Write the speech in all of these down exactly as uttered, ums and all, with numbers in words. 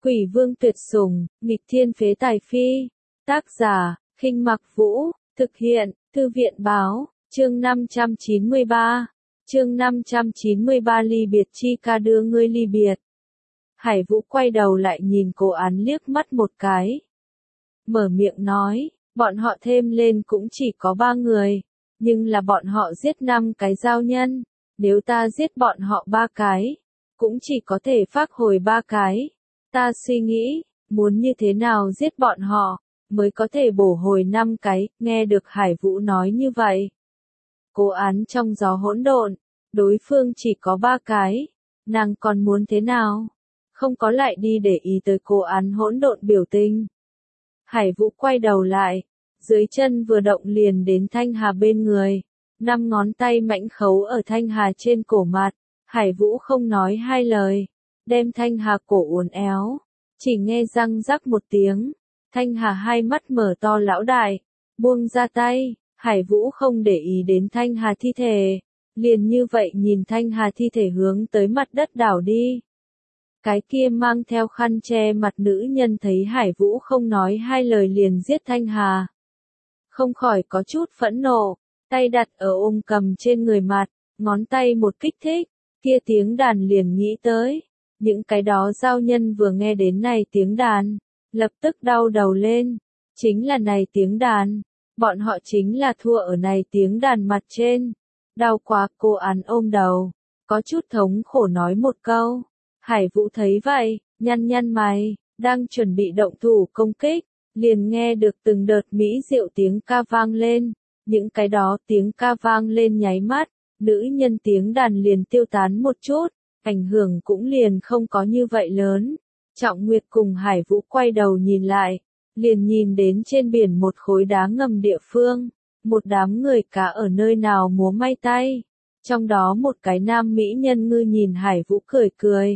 Quỷ vương tuyệt sủng, nghịch thiên phế tài phi. Tác giả, Khinh Mặc Vũ, thực hiện, Thư viện báo, chương năm trăm chín mươi ba. Chương năm trăm chín mươi ba ly biệt chi ca đưa ngươi ly biệt. Hải Vũ quay đầu lại nhìn Cố Án liếc mắt một cái. Mở miệng nói, bọn họ thêm lên cũng chỉ có ba người, nhưng là bọn họ giết năm cái giao nhân, nếu ta giết bọn họ ba cái, cũng chỉ có thể phác hồi ba cái. Ta suy nghĩ, muốn như thế nào giết bọn họ, mới có thể bổ hồi năm cái, nghe được Hải Vũ nói như vậy. Cố Án trong gió hỗn độn, đối phương chỉ có ba cái, nàng còn muốn thế nào? Không có lại đi để ý tới Cố Án hỗn độn biểu tình. Hải Vũ quay đầu lại, dưới chân vừa động liền đến Thanh Hà bên người, năm ngón tay mãnh khấu ở Thanh Hà trên cổ mặt. Hải Vũ không nói hai lời, đem Thanh Hà cổ uốn éo, chỉ nghe răng rắc một tiếng, Thanh Hà hai mắt mở to lão đại, buông ra tay. Hải Vũ không để ý đến Thanh Hà thi thể, liền như vậy nhìn Thanh Hà thi thể hướng tới mặt đất đảo đi. Cái kia mang theo khăn che mặt nữ nhân thấy Hải Vũ không nói hai lời liền giết Thanh Hà, không khỏi có chút phẫn nộ, tay đặt ở ôm cầm trên người mặt, ngón tay một kích thích, kia tiếng đàn liền nghĩ tới. Những cái đó giao nhân vừa nghe đến này tiếng đàn, lập tức đau đầu lên, chính là này tiếng đàn, bọn họ chính là thua ở này tiếng đàn mặt trên. Đau quá. Cố Án ôm đầu, có chút thống khổ nói một câu. Hải Vũ thấy vậy, nhăn nhăn mày, đang chuẩn bị động thủ công kích, liền nghe được từng đợt mỹ diệu tiếng ca vang lên. Những cái đó tiếng ca vang lên nháy mắt, nữ nhân tiếng đàn liền tiêu tán một chút, ảnh hưởng cũng liền không có như vậy lớn. Trọng Nguyệt cùng Hải Vũ quay đầu nhìn lại, liền nhìn đến trên biển một khối đá ngầm địa phương, một đám người cá ở nơi nào múa may tay. Trong đó một cái nam mỹ nhân ngư nhìn Hải Vũ cười cười.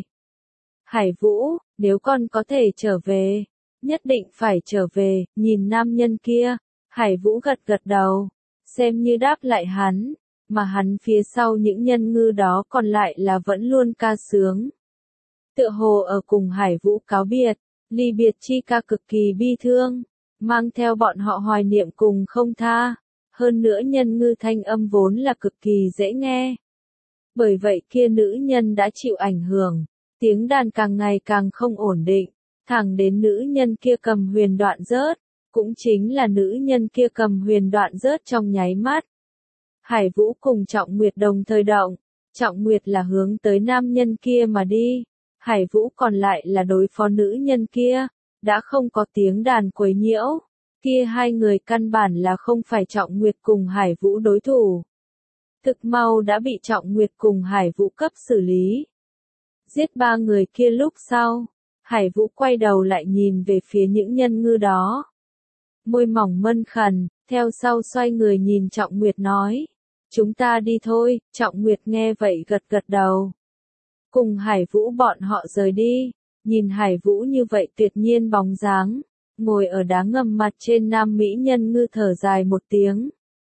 Hải Vũ, nếu con có thể trở về, nhất định phải trở về, nhìn nam nhân kia. Hải Vũ gật gật đầu, xem như đáp lại hắn, mà hắn phía sau những nhân ngư đó còn lại là vẫn luôn ca sướng. Tựa hồ ở cùng Hải Vũ cáo biệt, ly biệt chi ca cực kỳ bi thương, mang theo bọn họ hoài niệm cùng không tha. Hơn nữa nhân ngư thanh âm vốn là cực kỳ dễ nghe. Bởi vậy kia nữ nhân đã chịu ảnh hưởng, tiếng đàn càng ngày càng không ổn định, thẳng đến nữ nhân kia cầm huyền đoạn rớt, cũng chính là nữ nhân kia cầm huyền đoạn rớt trong nháy mắt. Hải Vũ cùng Trọng Nguyệt đồng thời động, Trọng Nguyệt là hướng tới nam nhân kia mà đi, Hải Vũ còn lại là đối phó nữ nhân kia, đã không có tiếng đàn quấy nhiễu. Kia hai người căn bản là không phải Trọng Nguyệt cùng Hải Vũ đối thủ. Thực mau đã bị Trọng Nguyệt cùng Hải Vũ cấp xử lý. Giết ba người kia lúc sau, Hải Vũ quay đầu lại nhìn về phía những nhân ngư đó. Môi mỏng mân khẩn, theo sau xoay người nhìn Trọng Nguyệt nói. Chúng ta đi thôi. Trọng Nguyệt nghe vậy gật gật đầu. Cùng Hải Vũ bọn họ rời đi, nhìn Hải Vũ như vậy tuyệt nhiên bóng dáng. Ngồi ở đá ngầm mặt trên nam mỹ nhân ngư thở dài một tiếng.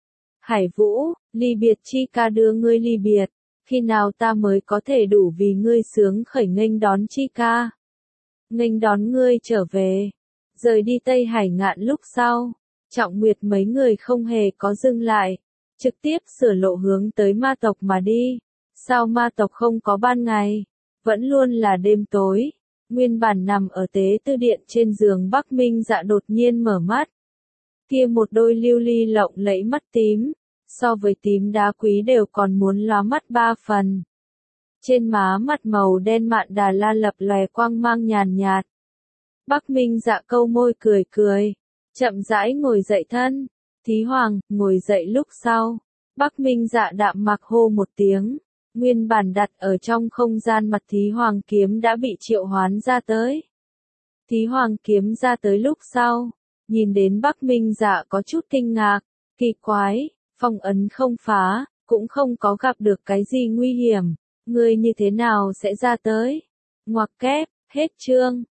Hải Vũ, ly biệt chi ca đưa ngươi ly biệt, khi nào ta mới có thể đủ vì ngươi sướng khởi nghênh đón chi ca? Nghênh đón ngươi trở về, rời đi Tây Hải Ngạn lúc sau, Trọng Nguyệt mấy người không hề có dừng lại, trực tiếp sửa lộ hướng tới ma tộc mà đi. Sao ma tộc không có ban ngày, vẫn luôn là đêm tối? Nguyên bản nằm ở tế tư điện trên giường Bắc Minh Dạ đột nhiên mở mắt. Kia một đôi lưu ly lộng lẫy mắt tím, so với tím đá quý đều còn muốn lóa mắt ba phần. Trên má mặt màu đen mạn đà la lập lòe quang mang nhàn nhạt. Bắc Minh Dạ câu môi cười cười, chậm rãi ngồi dậy thân. Thí Hoàng, ngồi dậy lúc sau, Bắc Minh Dạ đạm mạc hô một tiếng. Nguyên bản đặt ở trong không gian mặt Thí Hoàng kiếm đã bị triệu hoán ra tới. Thí Hoàng kiếm ra tới lúc sau, nhìn đến Bắc Minh Dạ có chút kinh ngạc, kỳ quái, phong ấn không phá, cũng không có gặp được cái gì nguy hiểm, ngươi như thế nào sẽ ra tới? Ngoặc kép, hết chương.